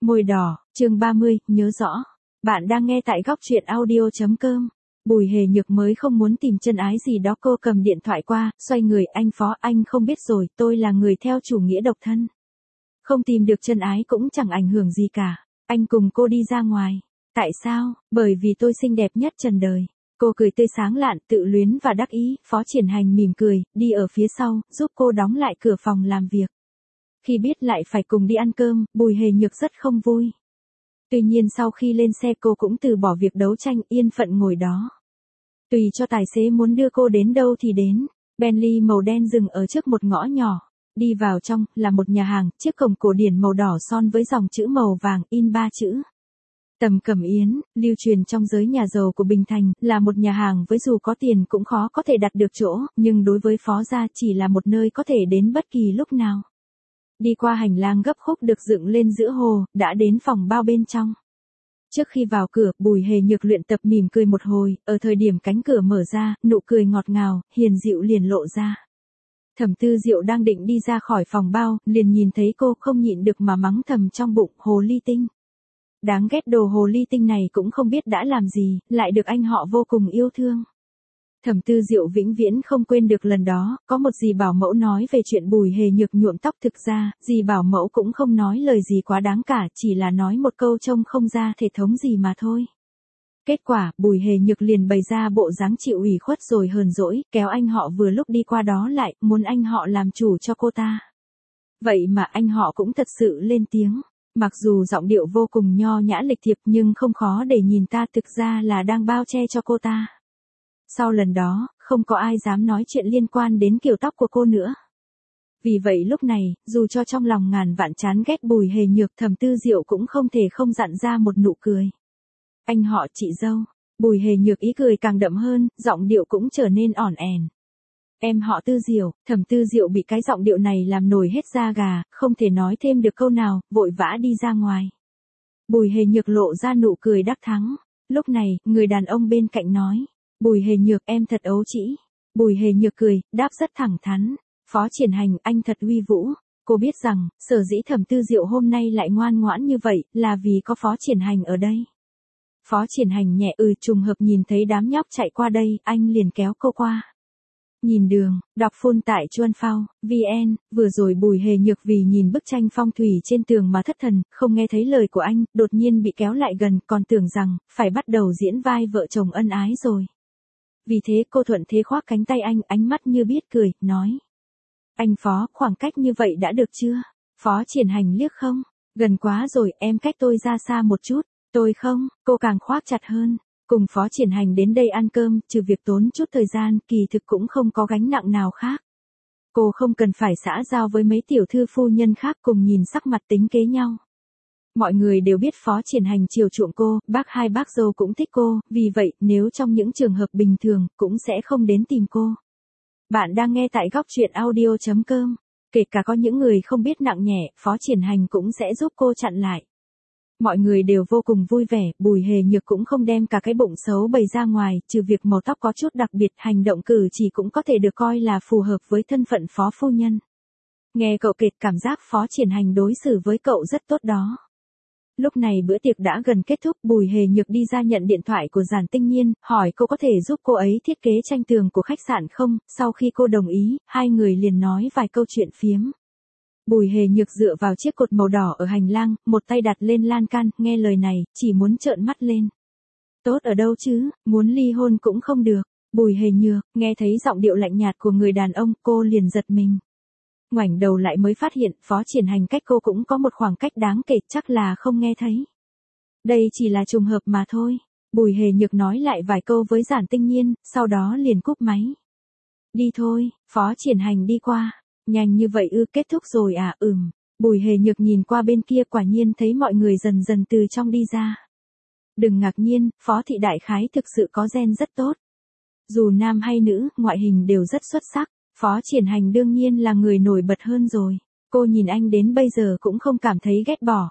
Môi đỏ, chương 30, nhớ rõ. Bạn đang nghe tại góc truyện audio.com. Bùi Hề Nhược mới không muốn tìm chân ái gì đó, cô cầm điện thoại qua, xoay người, anh Phó, anh không biết rồi, tôi là người theo chủ nghĩa độc thân. Không tìm được chân ái cũng chẳng ảnh hưởng gì cả. Anh cùng cô đi ra ngoài. Tại sao? Bởi vì tôi xinh đẹp nhất trần đời. Cô cười tươi sáng lạn, tự luyến và đắc ý. Phó Triển Hành mỉm cười, đi ở phía sau, giúp cô đóng lại cửa phòng làm việc. Khi biết lại phải cùng đi ăn cơm, Bùi Hề Nhược rất không vui. Tuy nhiên sau khi lên xe cô cũng từ bỏ việc đấu tranh, yên phận ngồi đó. Tùy cho tài xế muốn đưa cô đến đâu thì đến. Bentley màu đen dừng ở trước một ngõ nhỏ. Đi vào trong, là một nhà hàng, chiếc cổng cổ điển màu đỏ son với dòng chữ màu vàng, in 3 chữ. Tầm Cẩm Yến, lưu truyền trong giới nhà giàu của Bình Thành, là một nhà hàng với dù có tiền cũng khó có thể đặt được chỗ, nhưng đối với Phó gia chỉ là một nơi có thể đến bất kỳ lúc nào. Đi qua hành lang gấp khúc được dựng lên giữa hồ, đã đến phòng bao bên trong. Trước khi vào cửa, Bùi Hề Nhược luyện tập mỉm cười một hồi, ở thời điểm cánh cửa mở ra, nụ cười ngọt ngào, hiền dịu liền lộ ra. Thẩm Tư Diệu đang định đi ra khỏi phòng bao, liền nhìn thấy cô, không nhịn được mà mắng thầm trong bụng, hồ ly tinh. Đáng ghét, đồ hồ ly tinh này cũng không biết đã làm gì, lại được anh họ vô cùng yêu thương. Thẩm Tư Diệu vĩnh viễn không quên được lần đó, có một dì bảo mẫu nói về chuyện Bùi Hề Nhược nhuộm tóc, thực ra, dì bảo mẫu cũng không nói lời gì quá đáng cả, chỉ là nói một câu trông không ra thể thống gì mà thôi. Kết quả, Bùi Hề Nhược liền bày ra bộ dáng chịu ủy khuất rồi hờn dỗi, kéo anh họ vừa lúc đi qua đó lại, muốn anh họ làm chủ cho cô ta. Vậy mà anh họ cũng thật sự lên tiếng. Mặc dù giọng điệu vô cùng nho nhã lịch thiệp nhưng không khó để nhìn ta thực ra là đang bao che cho cô ta. Sau lần đó, không có ai dám nói chuyện liên quan đến kiểu tóc của cô nữa. Vì vậy lúc này, dù cho trong lòng ngàn vạn chán ghét Bùi Hề Nhược, Thẩm Tư Diệu cũng không thể không dặn ra một nụ cười. Anh họ, chị dâu. Bùi Hề Nhược ý cười càng đậm hơn, giọng điệu cũng trở nên ỏn ẻn. Em họ Tư Diệu. Thẩm Tư Diệu bị cái giọng điệu này làm nổi hết da gà, không thể nói thêm được câu nào, vội vã đi ra ngoài. Bùi Hề Nhược lộ ra nụ cười đắc thắng. Lúc này, người đàn ông bên cạnh nói. Bùi Hề Nhược, em thật ấu trĩ. Bùi Hề Nhược cười, đáp rất thẳng thắn. Phó Triển Hành, anh thật uy vũ. Cô biết rằng, sở dĩ Thẩm Tư Diệu hôm nay lại ngoan ngoãn như vậy, là vì có Phó Triển Hành ở đây. Phó Triển Hành nhẹ trùng hợp nhìn thấy đám nhóc chạy qua đây, anh liền kéo cô qua. Nhìn đường, đọc full tại Chuan Phao, VN, vừa rồi Bùi Hề Nhược vì nhìn bức tranh phong thủy trên tường mà thất thần, không nghe thấy lời của anh, đột nhiên bị kéo lại gần, còn tưởng rằng, phải bắt đầu diễn vai vợ chồng ân ái rồi. Vì thế cô thuận thế khoác cánh tay anh, ánh mắt như biết cười, nói. Anh Phó, khoảng cách như vậy đã được chưa? Phó Triển Hành liếc không? Gần quá rồi, em cách tôi ra xa một chút. Tôi không, cô càng khoác chặt hơn. Cùng Phó Triển Hành đến đây ăn cơm, trừ việc tốn chút thời gian, kỳ thực cũng không có gánh nặng nào khác. Cô không cần phải xã giao với mấy tiểu thư phu nhân khác cùng nhìn sắc mặt tính kế nhau. Mọi người đều biết Phó Triển Hành chiều chuộng cô, hai bác dâu cũng thích cô, vì vậy, nếu trong những trường hợp bình thường, cũng sẽ không đến tìm cô. Bạn đang nghe tại góc truyện audio.com. Kể cả có những người không biết nặng nhẹ, Phó Triển Hành cũng sẽ giúp cô chặn lại. Mọi người đều vô cùng vui vẻ, Bùi Hề Nhược cũng không đem cả cái bụng xấu bày ra ngoài, trừ việc màu tóc có chút đặc biệt, hành động cử chỉ cũng có thể được coi là phù hợp với thân phận Phó phu nhân. Nghe cậu kể, cảm giác Phó Triển Hành đối xử với cậu rất tốt đó. Lúc này bữa tiệc đã gần kết thúc, Bùi Hề Nhược đi ra nhận điện thoại của Giản Tinh Nhiên, hỏi cô có thể giúp cô ấy thiết kế tranh tường của khách sạn không, sau khi cô đồng ý, hai người liền nói vài câu chuyện phiếm. Bùi Hề Nhược dựa vào chiếc cột màu đỏ ở hành lang, một tay đặt lên lan can, nghe lời này, chỉ muốn trợn mắt lên. Tốt ở đâu chứ, muốn ly hôn cũng không được. Bùi Hề Nhược, nghe thấy giọng điệu lạnh nhạt của người đàn ông, cô liền giật mình. Ngoảnh đầu lại mới phát hiện, Phó Triển Hành cách cô cũng có một khoảng cách đáng kể, chắc là không nghe thấy. Đây chỉ là trùng hợp mà thôi. Bùi Hề Nhược nói lại vài câu với Giản Tinh Nhiên, sau đó liền cúp máy. Đi thôi, Phó Triển Hành đi qua. Nhanh như vậy kết thúc rồi à? Bùi Hề Nhược nhìn qua bên kia, quả nhiên thấy mọi người dần dần từ trong đi ra. Đừng ngạc nhiên, Phó thị đại khái thực sự có gen rất tốt. Dù nam hay nữ, ngoại hình đều rất xuất sắc. Phó Triển Hành đương nhiên là người nổi bật hơn rồi. Cô nhìn anh đến bây giờ cũng không cảm thấy ghét bỏ.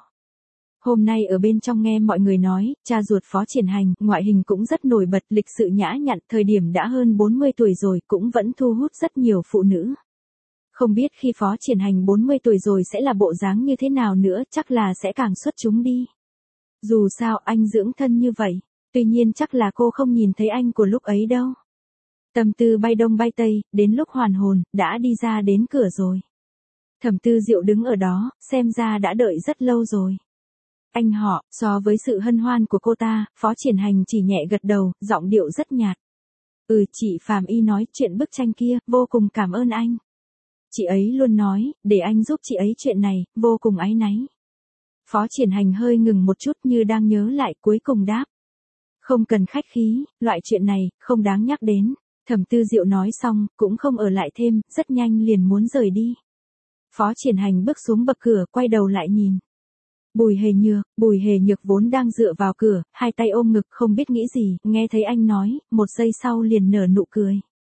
Hôm nay ở bên trong nghe mọi người nói, cha ruột Phó Triển Hành, ngoại hình cũng rất nổi bật, lịch sự nhã nhặn, thời điểm đã hơn 40 tuổi rồi, cũng vẫn thu hút rất nhiều phụ nữ. Không biết khi Phó Triển Hành 40 tuổi rồi sẽ là bộ dáng như thế nào nữa, chắc là sẽ càng xuất chúng đi. Dù sao anh dưỡng thân như vậy, tuy nhiên chắc là cô không nhìn thấy anh của lúc ấy đâu. Tâm tư bay đông bay tây, đến lúc hoàn hồn, đã đi ra đến cửa rồi. Thẩm Tư Diệu đứng ở đó, xem ra đã đợi rất lâu rồi. Anh họ, so với sự hân hoan của cô ta, Phó Triển Hành chỉ nhẹ gật đầu, giọng điệu rất nhạt. Chị Phạm Y nói chuyện bức tranh kia, vô cùng cảm ơn anh. Chị ấy luôn nói, để anh giúp chị ấy chuyện này, vô cùng áy náy. Phó Triển Hành hơi ngừng một chút như đang nhớ lại, cuối cùng đáp. Không cần khách khí, loại chuyện này, không đáng nhắc đến. Thẩm Tư Diệu nói xong, cũng không ở lại thêm, rất nhanh liền muốn rời đi. Phó Triển Hành bước xuống bậc cửa, quay đầu lại nhìn. Bùi Hề Nhược vốn đang dựa vào cửa, hai tay ôm ngực không biết nghĩ gì, nghe thấy anh nói, một giây sau liền nở nụ cười.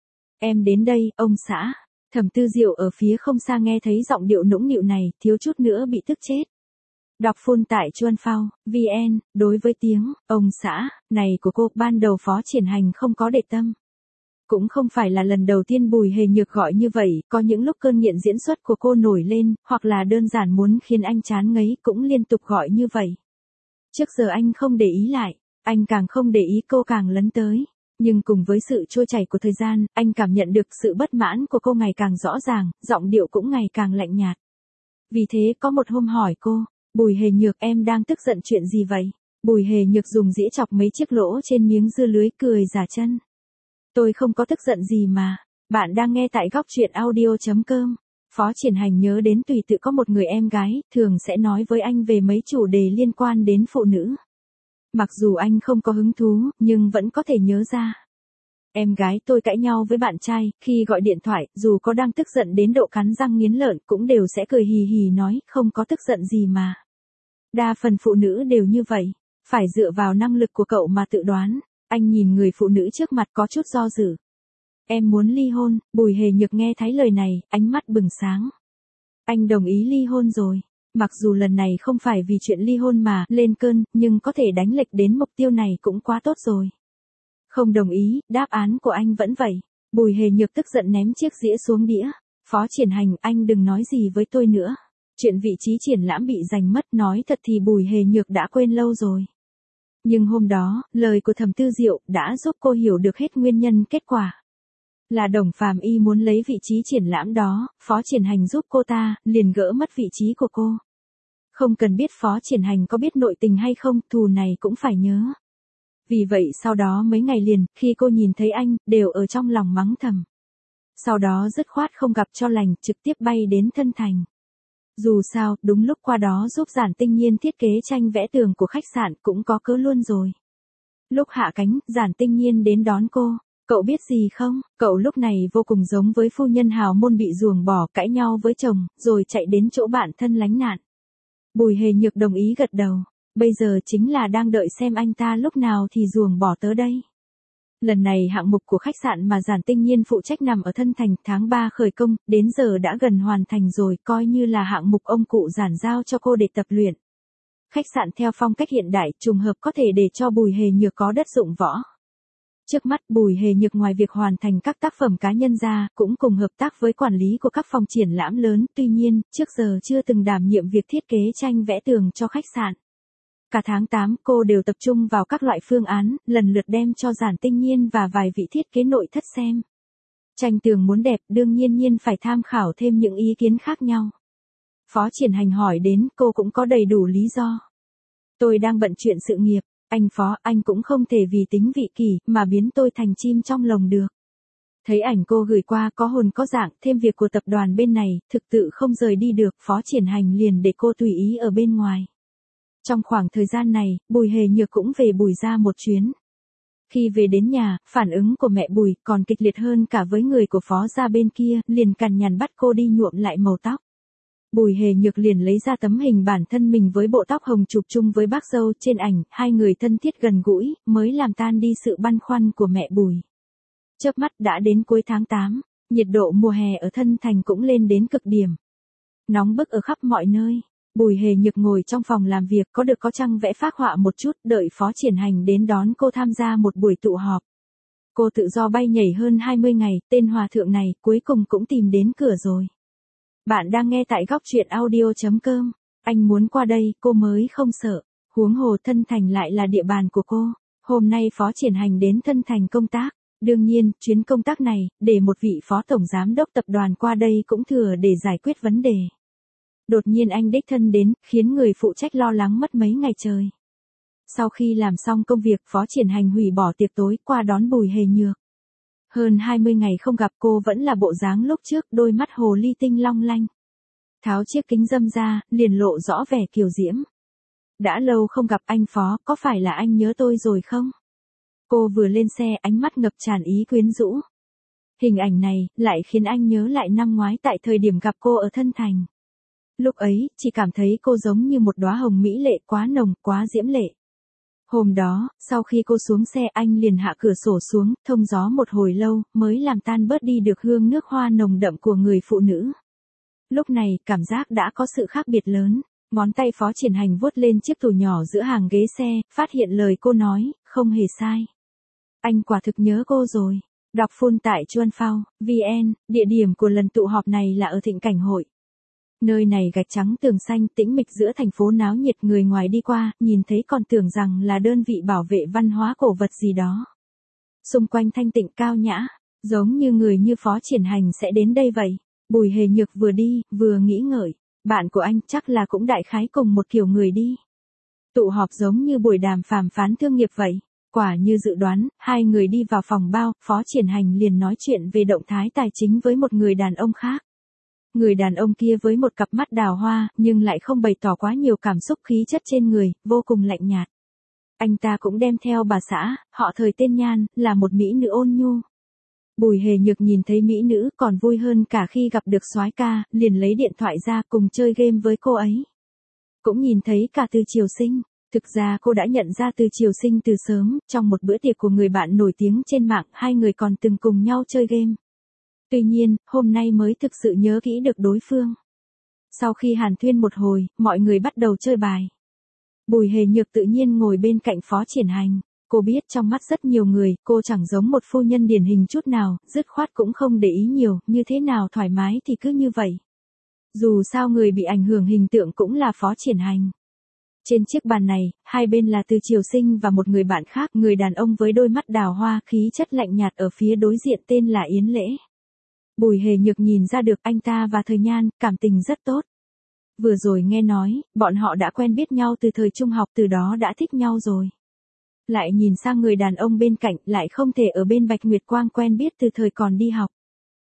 Em đến đây, ông xã. Thẩm Tư Diệu ở phía không xa nghe thấy giọng điệu nũng nịu này, thiếu chút nữa bị tức chết. Đọc full tại Chuan Phao, VN, đối với tiếng, ông xã, này của cô, ban đầu Phó Triển Hành không có để tâm. Cũng không phải là lần đầu tiên Bùi Hề Nhược gọi như vậy, có những lúc cơn nghiện diễn xuất của cô nổi lên, hoặc là đơn giản muốn khiến anh chán ngấy cũng liên tục gọi như vậy. Trước giờ anh không để ý lại, anh càng không để ý cô càng lấn tới. Nhưng cùng với sự trôi chảy của thời gian, anh cảm nhận được sự bất mãn của cô ngày càng rõ ràng, giọng điệu cũng ngày càng lạnh nhạt. Vì thế có một hôm hỏi cô, Bùi Hề Nhược em đang tức giận chuyện gì vậy? Bùi Hề Nhược dùng dĩa chọc mấy chiếc lỗ trên miếng dưa lưới cười giả chân. Tôi không có tức giận gì mà. Bạn đang nghe tại góc truyện audio.com. Phó Triển Hành nhớ đến Tùy Tự có một người em gái, thường sẽ nói với anh về mấy chủ đề liên quan đến phụ nữ. Mặc dù anh không có hứng thú, nhưng vẫn có thể nhớ ra. Em gái tôi cãi nhau với bạn trai, khi gọi điện thoại, dù có đang tức giận đến độ cắn răng nghiến lợi, cũng đều sẽ cười hì hì nói, không có tức giận gì mà. Đa phần phụ nữ đều như vậy, phải dựa vào năng lực của cậu mà tự đoán. Anh nhìn người phụ nữ trước mặt có chút do dự. Em muốn ly hôn. Bùi Hề Nhược nghe thấy lời này, ánh mắt bừng sáng. Anh đồng ý ly hôn rồi. Mặc dù lần này không phải vì chuyện ly hôn mà lên cơn, nhưng có thể đánh lệch đến mục tiêu này cũng quá tốt rồi. Không đồng ý, đáp án của anh vẫn vậy. Bùi Hề Nhược tức giận ném chiếc dĩa xuống đĩa. Phó Triển Hành, anh đừng nói gì với tôi nữa. Chuyện vị trí triển lãm bị giành mất, nói thật thì Bùi Hề Nhược đã quên lâu rồi. Nhưng hôm đó, lời của Thẩm Tư Diệu đã giúp cô hiểu được hết nguyên nhân kết quả. Là Đồng Phàm Y muốn lấy vị trí triển lãm đó, Phó Triển Hành giúp cô ta, liền gỡ mất vị trí của cô. Không cần biết Phó Triển Hành có biết nội tình hay không, thù này cũng phải nhớ. Vì vậy sau đó mấy ngày liền, khi cô nhìn thấy anh, đều ở trong lòng mắng thầm. Sau đó dứt khoát không gặp cho lành, trực tiếp bay đến Thân Thành. Dù sao, đúng lúc qua đó giúp Giản Tinh Nhiên thiết kế tranh vẽ tường của khách sạn cũng có cớ luôn rồi. Lúc hạ cánh, Giản Tinh Nhiên đến đón cô. Cậu biết gì không, cậu lúc này vô cùng giống với phu nhân hào môn bị ruồng bỏ, cãi nhau với chồng, rồi chạy đến chỗ bạn thân lánh nạn. Bùi Hề Nhược đồng ý gật đầu. Bây giờ chính là đang đợi xem anh ta lúc nào thì ruồng bỏ tớ đây. Lần này hạng mục của khách sạn mà Giản Tinh Nhiên phụ trách nằm ở Thân Thành, tháng 3 khởi công, đến giờ đã gần hoàn thành rồi, coi như là hạng mục ông cụ Giản giao cho cô để tập luyện. Khách sạn theo phong cách hiện đại, trùng hợp có thể để cho Bùi Hề Nhược có đất dụng võ. Trước mắt Bùi Hề Nhược ngoài việc hoàn thành các tác phẩm cá nhân ra, cũng cùng hợp tác với quản lý của các phòng triển lãm lớn, tuy nhiên, trước giờ chưa từng đảm nhiệm việc thiết kế tranh vẽ tường cho khách sạn. Cả tháng 8 cô đều tập trung vào các loại phương án, lần lượt đem cho Giản Tinh Nhiên và vài vị thiết kế nội thất xem. Tranh tường muốn đẹp đương nhiên phải tham khảo thêm những ý kiến khác nhau. Phó Triển Hành hỏi đến, cô cũng có đầy đủ lý do. Tôi đang bận chuyện sự nghiệp, anh Phó, anh cũng không thể vì tính vị kỷ mà biến tôi thành chim trong lồng được. Thấy ảnh cô gửi qua có hồn có dạng, thêm việc của tập đoàn bên này, thực tự không rời đi được, Phó Triển Hành liền để cô tùy ý ở bên ngoài. Trong khoảng thời gian này, Bùi Hề Nhược cũng về Bùi ra một chuyến. Khi về đến nhà, phản ứng của mẹ Bùi còn kịch liệt hơn cả với người của Phó gia bên kia, liền cằn nhằn bắt cô đi nhuộm lại màu tóc. Bùi Hề Nhược liền lấy ra tấm hình bản thân mình với bộ tóc hồng chụp chung với bác dâu, trên ảnh, hai người thân thiết gần gũi, mới làm tan đi sự băn khoăn của mẹ Bùi. Chớp mắt đã đến cuối tháng 8, nhiệt độ mùa hè ở Thân Thành cũng lên đến cực điểm. Nóng bức ở khắp mọi nơi. Bùi Hề Nhược ngồi trong phòng làm việc có trăng vẽ phác họa một chút, đợi Phó Triển Hành đến đón cô tham gia một buổi tụ họp. Cô tự do bay nhảy hơn 20 ngày, tên hòa thượng này cuối cùng cũng tìm đến cửa rồi. Bạn đang nghe tại góc truyện audio.com. Anh muốn qua đây, cô mới không sợ. Huống hồ Thân Thành lại là địa bàn của cô. Hôm nay Phó Triển Hành đến Thân Thành công tác. Đương nhiên, chuyến công tác này, để một vị phó tổng giám đốc tập đoàn qua đây cũng thừa để giải quyết vấn đề. Đột nhiên anh đích thân đến, khiến người phụ trách lo lắng mất mấy ngày trời. Sau khi làm xong công việc, Phó Triển Hành hủy bỏ tiệc tối qua đón Bùi Hề Nhược. Hơn 20 ngày không gặp cô vẫn là bộ dáng lúc trước, đôi mắt hồ ly tinh long lanh. Tháo chiếc kính râm ra, liền lộ rõ vẻ kiều diễm. Đã lâu không gặp anh Phó, có phải là anh nhớ tôi rồi không? Cô vừa lên xe, ánh mắt ngập tràn ý quyến rũ. Hình ảnh này, lại khiến anh nhớ lại năm ngoái tại thời điểm gặp cô ở Thân Thành. Lúc ấy, chỉ cảm thấy cô giống như một đóa hồng mỹ lệ quá nồng, quá diễm lệ. Hôm đó, sau khi cô xuống xe anh liền hạ cửa sổ xuống, thông gió một hồi lâu, mới làm tan bớt đi được hương nước hoa nồng đậm của người phụ nữ. Lúc này, cảm giác đã có sự khác biệt lớn. Ngón tay Phó Triển Hành vuốt lên chiếc tủ nhỏ giữa hàng ghế xe, phát hiện lời cô nói, không hề sai. Anh quả thực nhớ cô rồi. Đọc full tại chuanphao.vn, địa điểm của lần tụ họp này là ở Thịnh Cảnh Hội. Nơi này gạch trắng tường xanh tĩnh mịch giữa thành phố náo nhiệt, người ngoài đi qua, nhìn thấy còn tưởng rằng là đơn vị bảo vệ văn hóa cổ vật gì đó. Xung quanh thanh tịnh cao nhã, giống như người như Phó Triển Hành sẽ đến đây vậy. Bùi Hề Nhược vừa đi, vừa nghĩ ngợi, bạn của anh chắc là cũng đại khái cùng một kiểu người đi. Tụ họp giống như buổi đàm phàm phán thương nghiệp vậy. Quả như dự đoán, hai người đi vào phòng bao, Phó Triển Hành liền nói chuyện về động thái tài chính với một người đàn ông khác. Người đàn ông kia với một cặp mắt đào hoa, nhưng lại không bày tỏ quá nhiều cảm xúc khí chất trên người, vô cùng lạnh nhạt. Anh ta cũng đem theo bà xã, họ thời tên Nhan, là một mỹ nữ ôn nhu. Bùi Hề Nhược nhìn thấy mỹ nữ còn vui hơn cả khi gặp được soái ca, liền lấy điện thoại ra cùng chơi game với cô ấy. Cũng nhìn thấy cả Từ Triều Sinh. Thực ra cô đã nhận ra Từ Triều Sinh từ sớm, trong một bữa tiệc của người bạn nổi tiếng trên mạng, hai người còn từng cùng nhau chơi game. Tuy nhiên, hôm nay mới thực sự nhớ kỹ được đối phương. Sau khi hàn huyên một hồi, mọi người bắt đầu chơi bài. Bùi Hề Nhược tự nhiên ngồi bên cạnh Phó Triển Hành. Cô biết trong mắt rất nhiều người, cô chẳng giống một phu nhân điển hình chút nào, dứt khoát cũng không để ý nhiều, như thế nào thoải mái thì cứ như vậy. Dù sao người bị ảnh hưởng hình tượng cũng là Phó Triển Hành. Trên chiếc bàn này, hai bên là Từ Triều Sinh và một người bạn khác, người đàn ông với đôi mắt đào hoa, khí chất lạnh nhạt ở phía đối diện tên là Yến Lễ. Bùi Hề Nhược nhìn ra được anh ta và Thời Nhan, cảm tình rất tốt. Vừa rồi nghe nói, bọn họ đã quen biết nhau từ thời trung học, từ đó đã thích nhau rồi. Lại nhìn sang người đàn ông bên cạnh, lại không thể ở bên Bạch Nguyệt Quang quen biết từ thời còn đi học.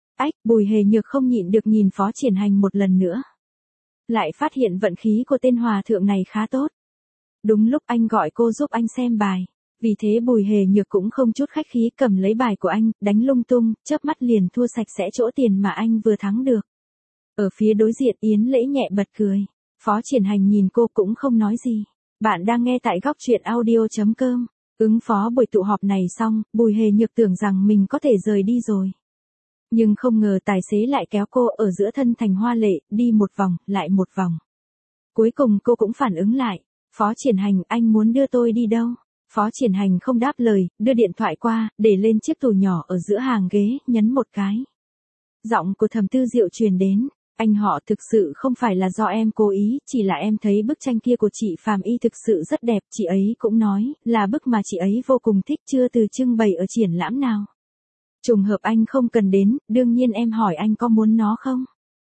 Bùi Hề Nhược không nhịn được nhìn Phó Triển Hành một lần nữa. Lại phát hiện vận khí của tên hòa thượng này khá tốt. Đúng lúc anh gọi cô giúp anh xem bài. Vì thế Bùi Hề Nhược cũng không chút khách khí cầm lấy bài của anh, đánh lung tung, chớp mắt liền thua sạch sẽ chỗ tiền mà anh vừa thắng được. Ở phía đối diện Yến Lễ nhẹ bật cười. Phó Triển Hành nhìn cô cũng không nói gì. Bạn đang nghe tại góc truyện audio.com. Ứng phó buổi tụ họp này xong, Bùi Hề Nhược tưởng rằng mình có thể rời đi rồi. Nhưng không ngờ tài xế lại kéo cô ở giữa Thân Thành hoa lệ, đi một vòng, lại một vòng. Cuối cùng cô cũng phản ứng lại. Phó Triển Hành, anh muốn đưa tôi đi đâu? Phó Triển Hành không đáp lời, đưa điện thoại qua, để lên chiếc tủ nhỏ ở giữa hàng ghế, nhấn một cái. Giọng của Thẩm Tư Diệu truyền đến. Anh họ thực sự không phải là do em cố ý, chỉ là em thấy bức tranh kia của chị Phàm Y thực sự rất đẹp, chị ấy cũng nói, là bức mà chị ấy vô cùng thích, chưa từ trưng bày ở triển lãm nào. Trùng hợp anh không cần đến, đương nhiên em hỏi anh có muốn nó không?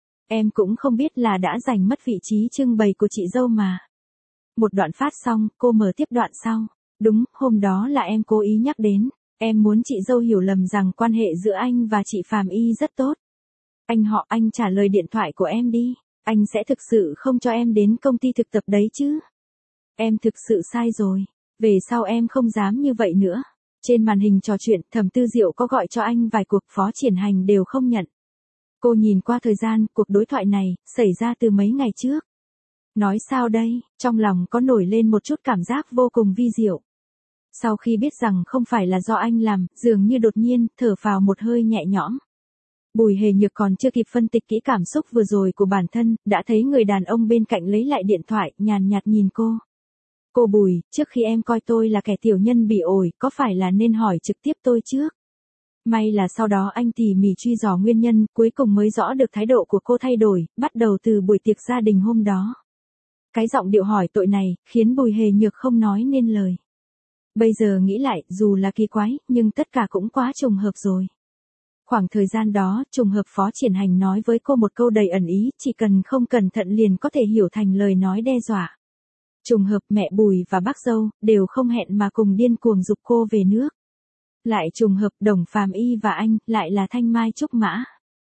Em cũng không biết là đã giành mất vị trí trưng bày của chị dâu mà. Một đoạn phát xong, cô mở tiếp đoạn sau. Đúng, hôm đó là em cố ý nhắc đến, em muốn chị dâu hiểu lầm rằng quan hệ giữa anh và chị Phàm Y rất tốt. Anh họ, anh trả lời điện thoại của em đi, anh sẽ thực sự không cho em đến công ty thực tập đấy chứ. Em thực sự sai rồi, về sau em không dám như vậy nữa. Trên màn hình trò chuyện, Thẩm Tư Diệu có gọi cho anh vài cuộc, Phó Triển Hành đều không nhận. Cô nhìn qua thời gian, cuộc đối thoại này, xảy ra từ mấy ngày trước. Nói sao đây, trong lòng có nổi lên một chút cảm giác vô cùng vi diệu. Sau khi biết rằng không phải là do anh làm, dường như đột nhiên, thở phào một hơi nhẹ nhõm. Bùi Hề Nhược còn chưa kịp phân tích kỹ cảm xúc vừa rồi của bản thân, đã thấy người đàn ông bên cạnh lấy lại điện thoại, nhàn nhạt nhìn cô. Cô Bùi, trước khi em coi tôi là kẻ tiểu nhân bị ổi, có phải là nên hỏi trực tiếp tôi trước? May là sau đó anh tỉ mỉ truy dò nguyên nhân, cuối cùng mới rõ được thái độ của cô thay đổi, bắt đầu từ buổi tiệc gia đình hôm đó. Cái giọng điệu hỏi tội này, khiến Bùi Hề Nhược không nói nên lời. Bây giờ nghĩ lại, dù là kỳ quái, nhưng tất cả cũng quá trùng hợp rồi. Khoảng thời gian đó, trùng hợp Phó Triển Hành nói với cô một câu đầy ẩn ý, chỉ cần không cẩn thận liền có thể hiểu thành lời nói đe dọa. Trùng hợp mẹ Bùi và bác dâu, đều không hẹn mà cùng điên cuồng giục cô về nước. Lại trùng hợp Đồng Phàm Y và anh, lại là Thanh Mai Trúc Mã.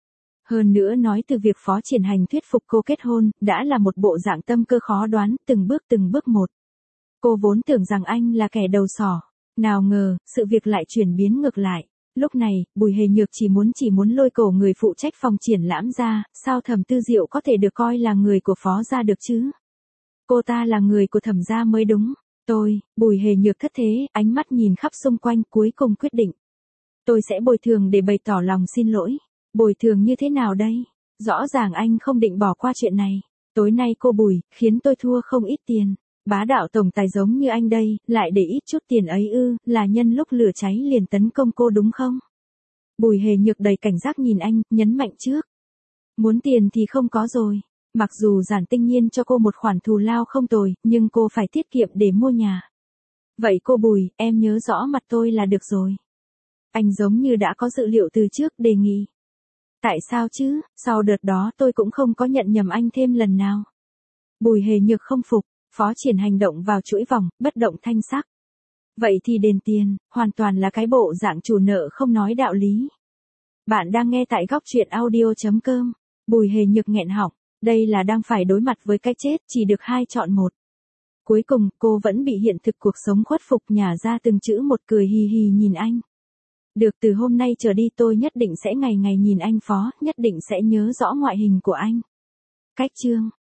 Hơn nữa nói từ việc Phó Triển Hành thuyết phục cô kết hôn, đã là một bộ dạng tâm cơ khó đoán, từng bước một. Cô vốn tưởng rằng anh là kẻ đầu sỏ. Nào ngờ, sự việc lại chuyển biến ngược lại. Lúc này, Bùi Hề Nhược chỉ muốn lôi cổ người phụ trách phòng triển lãm ra, sao Thẩm Tư Diệu có thể được coi là người của Phó gia được chứ? Cô ta là người của Thẩm gia mới đúng. Bùi Hề Nhược thất thế, ánh mắt nhìn khắp xung quanh cuối cùng quyết định. Tôi sẽ bồi thường để bày tỏ lòng xin lỗi. Bồi thường như thế nào đây? Rõ ràng anh không định bỏ qua chuyện này. Tối nay cô Bùi, khiến tôi thua không ít tiền. Bá đạo tổng tài giống như anh đây, lại để ít chút tiền ấy ư, là nhân lúc lửa cháy liền tấn công cô đúng không? Bùi Hề Nhược đầy cảnh giác nhìn anh, nhấn mạnh trước. Muốn tiền thì không có rồi. Mặc dù Giản Tinh Nhiên cho cô một khoản thù lao không tồi, nhưng cô phải tiết kiệm để mua nhà. Vậy cô Bùi, em nhớ rõ mặt tôi là được rồi. Anh giống như đã có dự liệu từ trước, đề nghị. Tại sao chứ, sau đợt đó tôi cũng không có nhận nhầm anh thêm lần nào. Bùi Hề Nhược không phục, Phó Triển Hành động vào chuỗi vòng, bất động thanh sắc. Vậy thì đền tiền, hoàn toàn là cái bộ dạng chủ nợ không nói đạo lý. Bạn đang nghe tại góc truyện audio.com. Bùi Hề Nhược nghẹn họng, đây là đang phải đối mặt với cái chết, chỉ được hai chọn một. Cuối cùng, cô vẫn bị hiện thực cuộc sống khuất phục, nhả ra từng chữ một, cười hì hì nhìn anh. Được, từ hôm nay trở đi tôi nhất định sẽ ngày ngày nhìn anh Phó, nhất định sẽ nhớ rõ ngoại hình của anh. Cách chương